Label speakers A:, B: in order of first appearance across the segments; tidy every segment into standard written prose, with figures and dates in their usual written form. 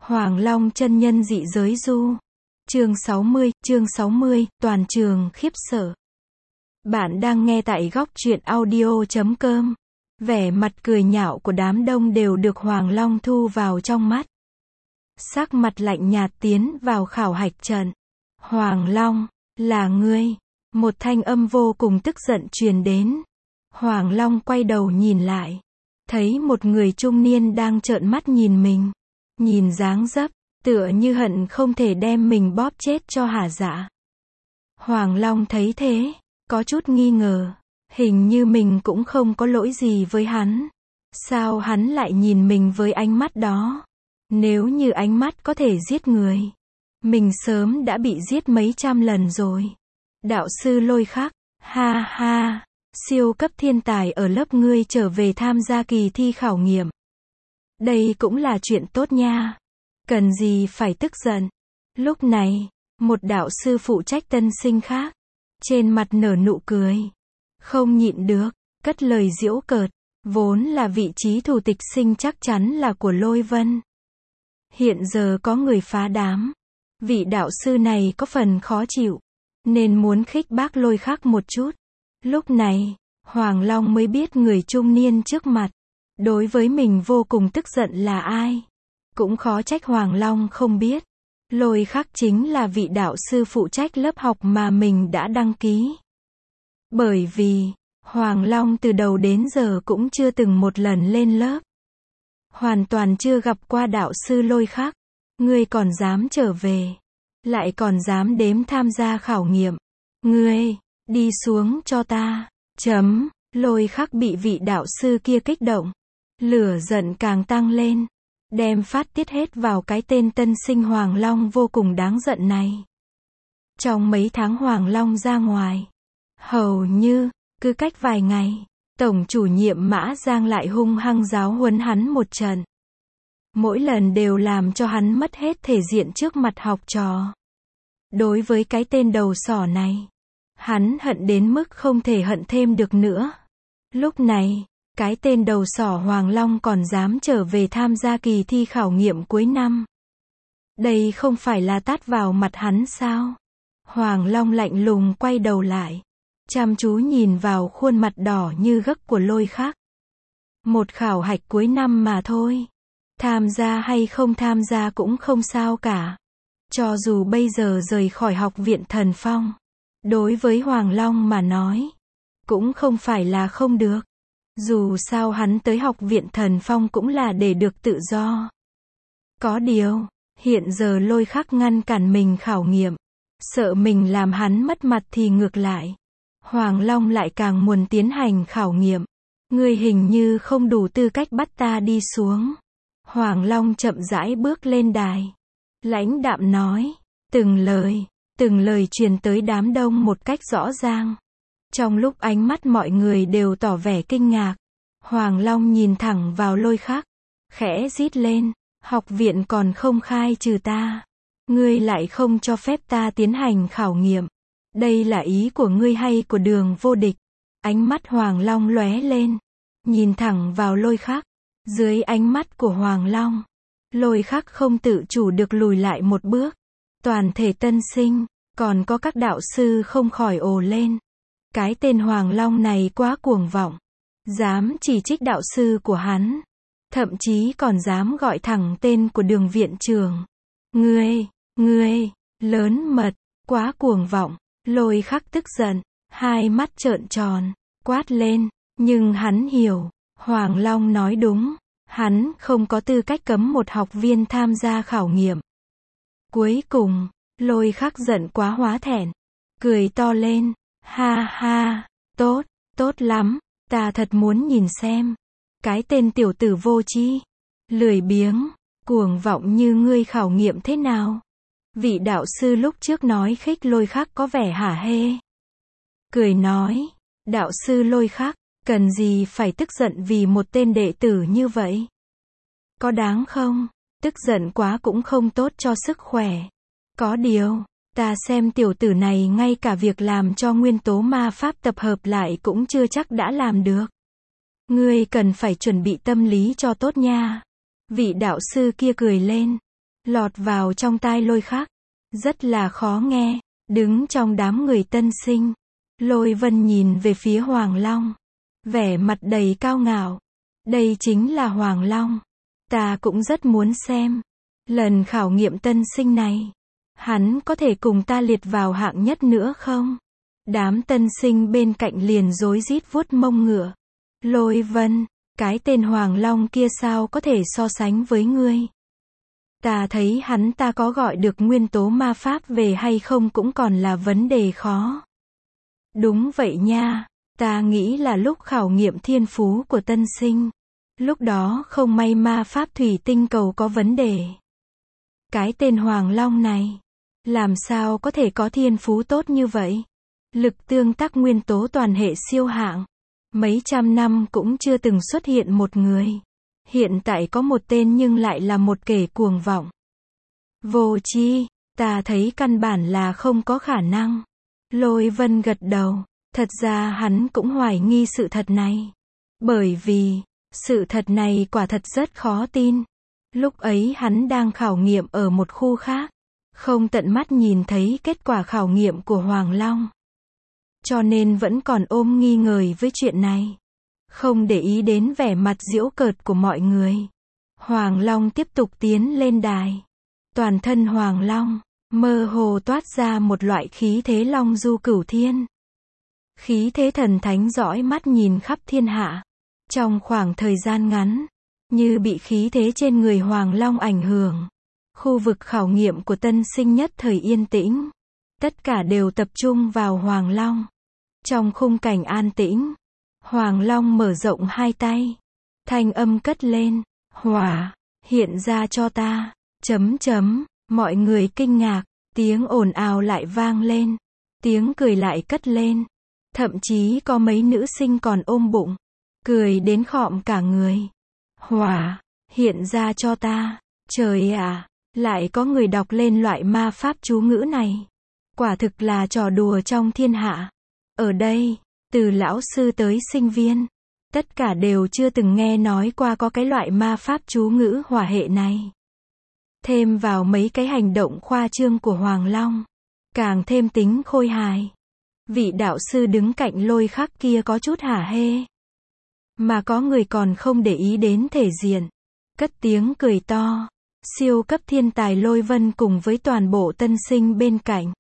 A: Hoàng Long chân nhân dị giới du. Chương 60, toàn trường khiếp sợ. Bạn đang nghe tại góc truyện audio.com. Vẻ mặt cười nhạo của đám đông đều được Hoàng Long thu vào trong mắt. Sắc mặt lạnh nhạt tiến vào khảo hạch trận. Hoàng Long, là ngươi. Một thanh âm vô cùng tức giận truyền đến. Hoàng Long quay đầu nhìn lại. Thấy một người trung niên đang trợn mắt nhìn mình. Nhìn dáng dấp, tựa như hận không thể đem mình bóp chết cho hả dạ. Hoàng Long thấy thế, có chút nghi ngờ. Hình như mình cũng không có lỗi gì với hắn. Sao hắn lại nhìn mình với ánh mắt đó? Nếu như ánh mắt có thể giết người, mình sớm đã bị giết mấy trăm lần rồi. Đạo sư Lôi Khắc, ha ha, siêu cấp thiên tài ở lớp ngươi trở về tham gia kỳ thi khảo nghiệm. Đây cũng là chuyện tốt nha. Cần gì phải tức giận. Lúc này, một đạo sư phụ trách tân sinh khác, trên mặt nở nụ cười. Không nhịn được, cất lời giễu cợt. Vốn là vị trí thủ tịch sinh chắc chắn là của Lôi Vân. Hiện giờ có người phá đám. Vị đạo sư này có phần khó chịu, nên muốn khích bác Lôi Khắc một chút. Lúc này, Hoàng Long mới biết người trung niên trước mặt, đối với mình vô cùng tức giận là ai. Cũng khó trách Hoàng Long không biết. Lôi Khắc chính là vị đạo sư phụ trách lớp học mà mình đã đăng ký. Bởi vì, Hoàng Long từ đầu đến giờ cũng chưa từng một lần lên lớp. Hoàn toàn chưa gặp qua đạo sư Lôi Khắc. Ngươi còn dám trở về. Lại còn dám đếm tham gia khảo nghiệm. Ngươi, đi xuống cho ta. Lôi Khắc bị vị đạo sư kia kích động. Lửa giận càng tăng lên. Đem phát tiết hết vào cái tên tân sinh Hoàng Long vô cùng đáng giận này. Trong mấy tháng Hoàng Long ra ngoài, hầu như, cứ cách vài ngày, tổng chủ nhiệm Mã Giang lại hung hăng giáo huấn hắn một trận. Mỗi lần đều làm cho hắn mất hết thể diện trước mặt học trò. Đối với cái tên đầu sỏ này, hắn hận đến mức không thể hận thêm được nữa. Lúc này, cái tên đầu sỏ Hoàng Long còn dám trở về tham gia kỳ thi khảo nghiệm cuối năm. Đây không phải là tát vào mặt hắn sao? Hoàng Long lạnh lùng quay đầu lại, chăm chú nhìn vào khuôn mặt đỏ như gấc của Lôi Khắc. Một khảo hạch cuối năm mà thôi. Tham gia hay không tham gia cũng không sao cả. Cho dù bây giờ rời khỏi học viện Thần Phong, đối với Hoàng Long mà nói, cũng không phải là không được. Dù sao hắn tới học viện Thần Phong cũng là để được tự do. Có điều, hiện giờ Lôi Khắc ngăn cản mình khảo nghiệm, sợ mình làm hắn mất mặt thì ngược lại. Hoàng Long lại càng muốn tiến hành khảo nghiệm. Ngươi hình như không đủ tư cách bắt ta đi xuống. Hoàng Long chậm rãi bước lên đài. Lãnh đạm nói, từng lời truyền tới đám đông một cách rõ ràng. Trong lúc ánh mắt mọi người đều tỏ vẻ kinh ngạc, Hoàng Long nhìn thẳng vào Lôi Khắc, khẽ rít lên, học viện còn không khai trừ ta. Ngươi lại không cho phép ta tiến hành khảo nghiệm. Đây là ý của ngươi hay của Đường Vô Địch? Ánh mắt Hoàng Long lóe lên, nhìn thẳng vào Lôi Khắc. Dưới ánh mắt của Hoàng Long, Lôi Khắc không tự chủ được lùi lại một bước. Toàn thể tân sinh, còn có các đạo sư không khỏi ồ lên. Cái tên Hoàng Long này quá cuồng vọng. Dám chỉ trích đạo sư của hắn. Thậm chí còn dám gọi thẳng tên của Đường viện trưởng. Ngươi, lớn mật, quá cuồng vọng. Lôi Khắc tức giận, hai mắt trợn tròn, quát lên. Nhưng hắn hiểu, Hoàng Long nói đúng. Hắn không có tư cách cấm một học viên tham gia khảo nghiệm. Cuối cùng, Lôi Khắc giận quá hóa thẹn, cười to lên. Ha ha, tốt lắm, ta thật muốn nhìn xem. Cái tên tiểu tử vô tri, lười biếng, cuồng vọng như ngươi khảo nghiệm thế nào? Vị đạo sư lúc trước nói khích Lôi Khắc có vẻ hả hê. Cười nói, đạo sư Lôi Khắc, cần gì phải tức giận vì một tên đệ tử như vậy? Có đáng không? Tức giận quá cũng không tốt cho sức khỏe. Có điều, ta xem tiểu tử này ngay cả việc làm cho nguyên tố ma pháp tập hợp lại cũng chưa chắc đã làm được. Ngươi cần phải chuẩn bị tâm lý cho tốt nha. Vị đạo sư kia cười lên. lọt vào trong tai Lôi Khắc. Rất là khó nghe. Đứng trong đám người tân sinh, Lôi Vân nhìn về phía Hoàng Long, vẻ mặt đầy cao ngạo. Đây chính là Hoàng Long. Ta cũng rất muốn xem. Lần khảo nghiệm tân sinh này, hắn có thể cùng ta liệt vào hạng nhất nữa không? Đám tân sinh bên cạnh liền rối rít vuốt mông ngựa. Lôi Vân, cái tên Hoàng Long kia sao có thể so sánh với ngươi? Ta thấy hắn ta có gọi được nguyên tố ma pháp về hay không cũng còn là vấn đề khó. Đúng vậy nha, ta nghĩ là lúc khảo nghiệm thiên phú của tân sinh. Lúc đó không may ma pháp thủy tinh cầu có vấn đề. Cái tên Hoàng Long này, làm sao có thể có thiên phú tốt như vậy? Lực tương tác nguyên tố toàn hệ siêu hạng. Mấy trăm năm cũng chưa từng xuất hiện một người. Hiện tại có một tên nhưng lại là một kẻ cuồng vọng. Vô tri, ta thấy căn bản là không có khả năng. Lôi Vân gật đầu. Thật ra hắn cũng hoài nghi sự thật này. Bởi vì, sự thật này quả thật rất khó tin. Lúc ấy hắn đang khảo nghiệm ở một khu khác. Không tận mắt nhìn thấy kết quả khảo nghiệm của Hoàng Long. Cho nên vẫn còn ôm nghi ngờ với chuyện này. Không để ý đến vẻ mặt giễu cợt của mọi người. Hoàng Long tiếp tục tiến lên đài. Toàn thân Hoàng Long, mơ hồ toát ra một loại khí thế long du cửu thiên. Khí thế thần thánh dõi mắt nhìn khắp thiên hạ. Trong khoảng thời gian ngắn, như bị khí thế trên người Hoàng Long ảnh hưởng. Khu vực khảo nghiệm của tân sinh nhất thời yên tĩnh. Tất cả đều tập trung vào Hoàng Long. Trong khung cảnh an tĩnh, Hoàng Long mở rộng hai tay. Thanh âm cất lên, hỏa, hiện ra cho ta, chấm chấm, mọi người kinh ngạc, tiếng ồn ào lại vang lên, tiếng cười lại cất lên. Thậm chí có mấy nữ sinh còn ôm bụng, cười đến khọm cả người. Hỏa, hiện ra cho ta, trời ạ, lại có người đọc lên loại ma pháp chú ngữ này. Quả thực là trò đùa trong thiên hạ. Ở đây, từ lão sư tới sinh viên, tất cả đều chưa từng nghe nói qua có cái loại ma pháp chú ngữ hỏa hệ này. Thêm vào mấy cái hành động khoa trương của Hoàng Long, càng thêm tính khôi hài. Vị đạo sư đứng cạnh Lôi Khắc kia có chút hả hê. Mà có người còn không để ý đến thể diện. Cất tiếng cười to. Siêu cấp thiên tài Lôi Vân cùng với toàn bộ tân sinh bên cạnh.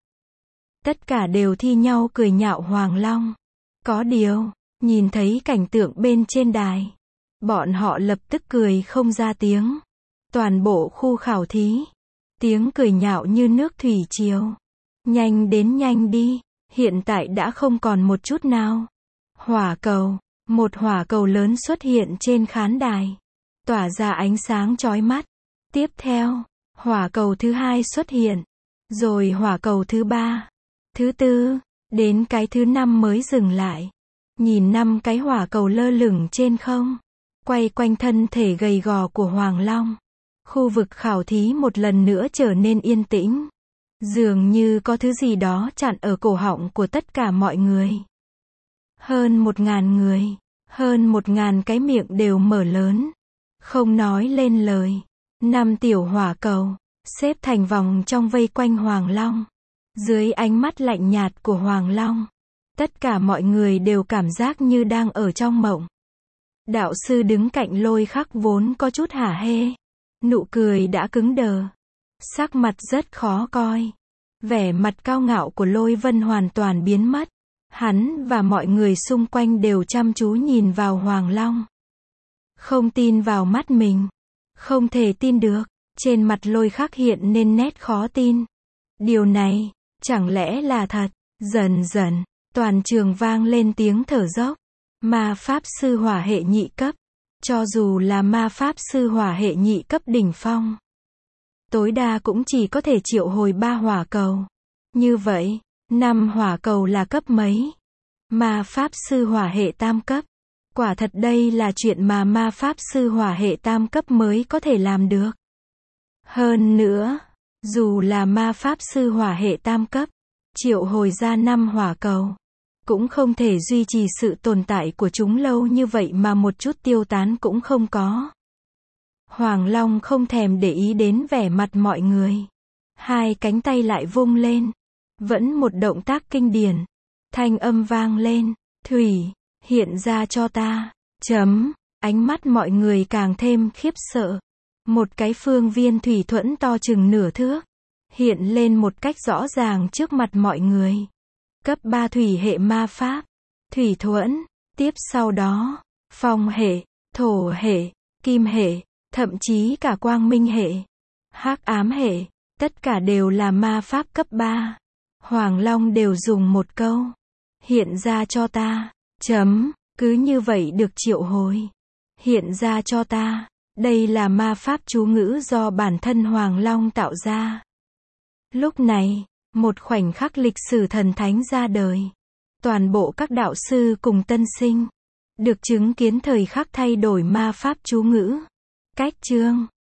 A: Tất cả đều thi nhau cười nhạo Hoàng Long. Có điều, nhìn thấy cảnh tượng bên trên đài, bọn họ lập tức cười không ra tiếng. Toàn bộ khu khảo thí, tiếng cười nhạo như nước thủy triều. Nhanh đến nhanh đi, hiện tại đã không còn một chút nào. Hỏa cầu, một hỏa cầu lớn xuất hiện trên khán đài, tỏa ra ánh sáng chói mắt. Tiếp theo, hỏa cầu thứ hai xuất hiện, rồi hỏa cầu thứ ba, thứ tư, đến cái thứ năm mới dừng lại. Nhìn 5 cái hỏa cầu lơ lửng trên không, quay quanh thân thể gầy gò của Hoàng Long. Khu vực khảo thí một lần nữa trở nên yên tĩnh. Dường như có thứ gì đó chặn ở cổ họng của tất cả mọi người. Hơn 1000 người, hơn 1000 cái miệng đều mở lớn, không nói lên lời. 5 tiểu hỏa cầu, xếp thành vòng trong vây quanh Hoàng Long. Dưới ánh mắt lạnh nhạt của Hoàng Long, tất cả mọi người đều cảm giác như đang ở trong mộng. Đạo sư đứng cạnh Lôi Khắc vốn có chút hả hê. Nụ cười đã cứng đờ. Sắc mặt rất khó coi. Vẻ mặt cao ngạo của Lôi Vân hoàn toàn biến mất. Hắn và mọi người xung quanh đều chăm chú nhìn vào Hoàng Long. Không tin vào mắt mình. Không thể tin được. Trên mặt Lôi Khắc hiện nên nét khó tin. Điều này, chẳng lẽ là thật? Dần dần, toàn trường vang lên tiếng thở dốc. Ma pháp sư hỏa hệ nhị cấp. Cho dù là ma pháp sư hỏa hệ nhị cấp đỉnh phong, tối đa cũng chỉ có thể triệu hồi 3 hỏa cầu. Như vậy, 5 hỏa cầu là cấp mấy? Ma pháp sư hỏa hệ tam cấp. Quả thật đây là chuyện mà ma pháp sư hỏa hệ tam cấp mới có thể làm được. Hơn nữa, dù là ma pháp sư hỏa hệ tam cấp, triệu hồi ra 5 hỏa cầu, cũng không thể duy trì sự tồn tại của chúng lâu như vậy mà một chút tiêu tán cũng không có. Hoàng Long không thèm để ý đến vẻ mặt mọi người. Hai cánh tay lại vung lên. Vẫn một động tác kinh điển. Thanh âm vang lên. Thủy, hiện ra cho ta. Chấm. Ánh mắt mọi người càng thêm khiếp sợ. Một cái phương viên thủy thuẫn to chừng nửa thước. Hiện lên một cách rõ ràng trước mặt mọi người. Cấp 3 thủy hệ ma pháp. Thủy thuẫn. Tiếp sau đó, phong hệ, thổ hệ, kim hệ, thậm chí cả quang minh hệ, hắc ám hệ, tất cả đều là ma pháp cấp 3. Hoàng Long đều dùng một câu. Hiện ra cho ta. Chấm. Cứ như vậy được triệu hồi. Hiện ra cho ta. Đây là ma pháp chú ngữ do bản thân Hoàng Long tạo ra. Lúc này, một khoảnh khắc lịch sử thần thánh ra đời. Toàn bộ các đạo sư cùng tân sinh được chứng kiến thời khắc thay đổi ma pháp chú ngữ. Cách chương